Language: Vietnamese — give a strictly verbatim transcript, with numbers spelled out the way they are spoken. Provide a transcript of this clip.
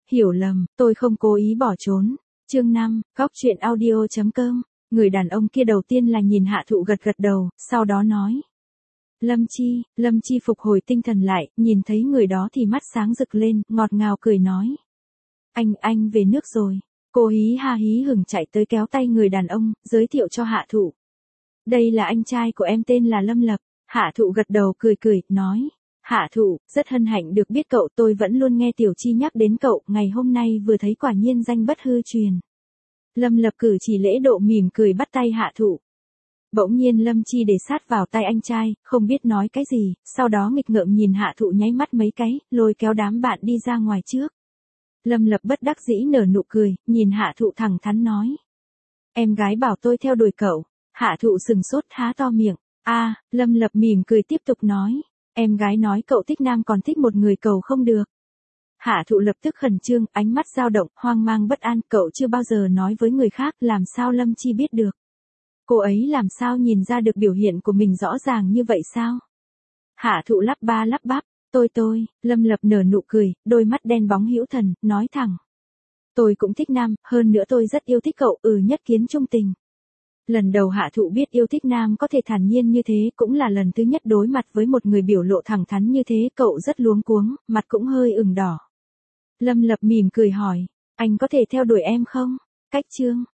hiểu lầm, tôi không cố ý bỏ trốn. Chương năm, góc truyện audio chấm com. Người đàn ông kia đầu tiên là nhìn Hạ Thụ gật gật đầu, sau đó nói. Lâm Chi, Lâm Chi phục hồi tinh thần lại, nhìn thấy người đó thì mắt sáng rực lên, ngọt ngào cười nói. Anh, anh về nước rồi. Cô hí ha hí hửng chạy tới kéo tay người đàn ông, giới thiệu cho Hạ Thụ. Đây là anh trai của em tên là Lâm Lập. Hạ Thụ gật đầu cười cười, nói. Hạ Thụ, rất hân hạnh được biết cậu, tôi vẫn luôn nghe Tiểu Chi nhắc đến cậu, ngày hôm nay vừa thấy quả nhiên danh bất hư truyền. Lâm Lập cử chỉ lễ độ mỉm cười bắt tay Hạ Thụ. Bỗng nhiên Lâm Chi để sát vào tay anh trai, không biết nói cái gì, sau đó nghịch ngợm nhìn Hạ Thụ nháy mắt mấy cái, lôi kéo đám bạn đi ra ngoài trước. Lâm Lập bất đắc dĩ nở nụ cười, nhìn Hạ Thụ thẳng thắn nói. Em gái bảo tôi theo đuổi cậu. Hạ Thụ sừng sốt há to miệng. A, Lâm Lập mỉm cười tiếp tục nói. Em gái nói cậu thích nam còn thích một người cầu không được. Hạ Thụ lập tức khẩn trương, ánh mắt dao động, hoang mang bất an, cậu chưa bao giờ nói với người khác, làm sao Lâm Chi biết được. Cô ấy làm sao nhìn ra được biểu hiện của mình rõ ràng như vậy sao? Hạ Thụ lắp ba lắp bắp, tôi tôi, Lâm Lập nở nụ cười, đôi mắt đen bóng hữu thần, nói thẳng. Tôi cũng thích nam, hơn nữa tôi rất yêu thích cậu, ừ nhất kiến trung tình. Lần đầu Hạ Thụ biết yêu thích nam có thể thản nhiên như thế, cũng là lần thứ nhất đối mặt với một người biểu lộ thẳng thắn như thế, cậu rất luống cuống, mặt cũng hơi ửng đỏ. Lâm Lập mỉm cười hỏi, anh có thể theo đuổi em không? Cách chương